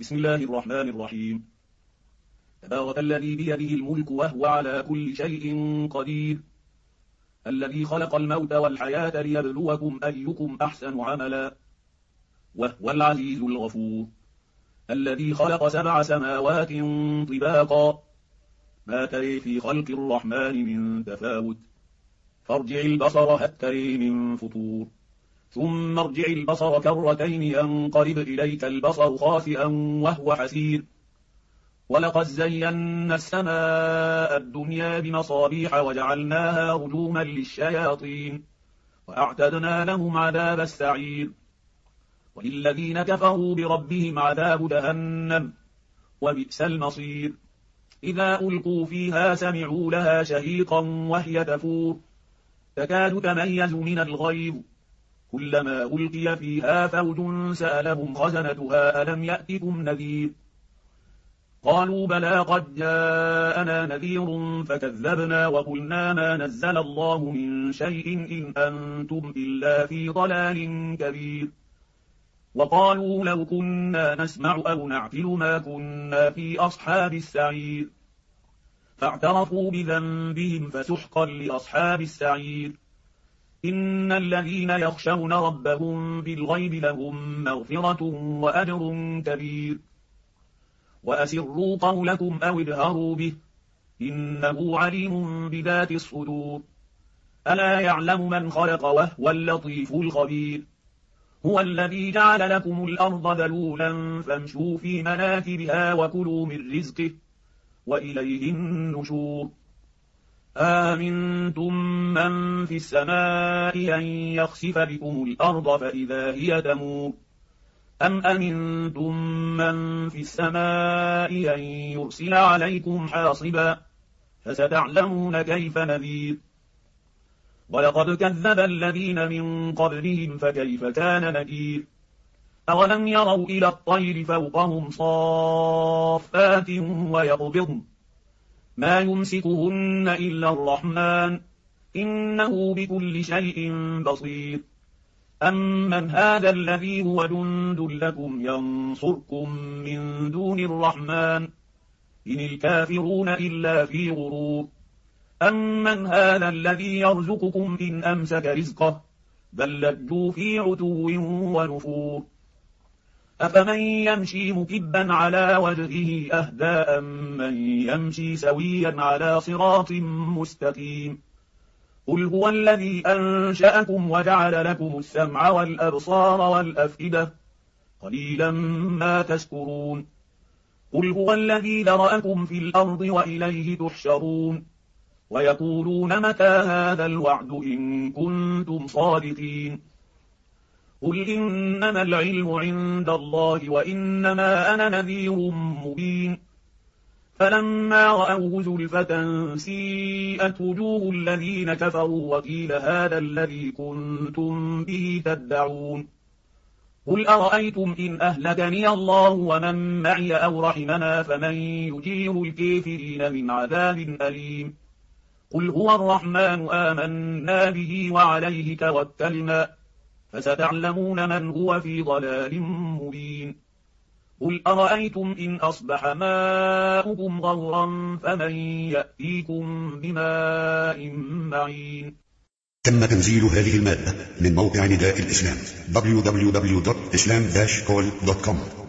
بسم الله الرحمن الرحيم. تبارك الذي بيده الملك وهو على كل شيء قدير، الذي خلق الموت والحياة ليبلوكم أيكم أحسن عملا، وهو العزيز الغفور، الذي خلق 7 سماوات طباقا، ما تري في خلق الرحمن من تفاوت، فارجع البصر هل تري من فطور، ثم ارجع البصر كرتين ينقلب إليك البصر خاسئا وهو حسير، ولقد زينا السماء الدنيا بمصابيح وجعلناها رجوما للشياطين، وأعتدنا لهم عذاب السعير، وللذين كفروا بربهم عذاب جهنم، وبئس المصير. إذا ألقوا فيها سمعوا لها شهيقا وهي تفور، تكاد تميز من الغيظ، كلما ألقي فيها فوج سألهم خزنتها ألم يأتكم نذير، قالوا بلى قد جاءنا نذير فكذبنا وقلنا ما نزل الله من شيء إن أنتم إلا في ضلال كبير، وقالوا لو كنا نسمع أو نعقل ما كنا في أصحاب السعير، فاعترفوا بذنبهم فسحقا لأصحاب السعير. إن الذين يخشون ربهم بالغيب لهم مغفرة وأجر كبير، وأسروا قولكم أو اجهروا به إنه عليم بذات الصدور، ألا يعلم من خلق وهو اللطيف الخبير، هو الذي جعل لكم الأرض ذلولا فامشوا في مناكبها وكلوا من رزقه وإليه النشور. آمنتم من في السماء أن يخسف بكم الأرض فإذا هي تمور، أم أمنتم من في السماء أن يرسل عليكم حاصبا، فستعلمون كيف نذير. ولقد كذب الذين من قبلهم فكيف كان نكير. أولم يروا إلى الطير فوقهم صافات ويقبضن ما يمسكهن إلا الرحمن إنه بكل شيء بصير. أمن هذا الذي هو جند لكم ينصركم من دون الرحمن إن الكافرون إلا في غرور. أمن هذا الذي يرزقكم إن أمسك رزقه بل لجوا في عتو ونفور. أفمن يمشي مكبا على وجهه أهدى أمن يمشي سويا على صراط مستقيم. قل هو الذي أنشأكم وجعل لكم السمع والأبصار والأفئدة قليلا ما تشكرون. قل هو الذي ذرأكم في الأرض وإليه تحشرون. ويقولون متى هذا الوعد إن كنتم صادقين. قل إنما العلم عند الله وإنما أنا نذير مبين. فلما رأوه زلفة سيئت وجوه الذين كفروا وقيل هذا الذي كنتم به تدعون. قل أرأيتم إن أهلكني الله ومن معي أو رحمنا فمن يجير الكافرين من عذاب أليم. قل هو الرحمن آمنا به وعليه توكلنا فستعلمون من هو في ضلال مبين. قل أرأيتم إن أصبح ماؤكم غورا فمن يأتيكم بماء معين. تم تنزيل هذه المادة من موقع نداء الإسلام www.islam-call.com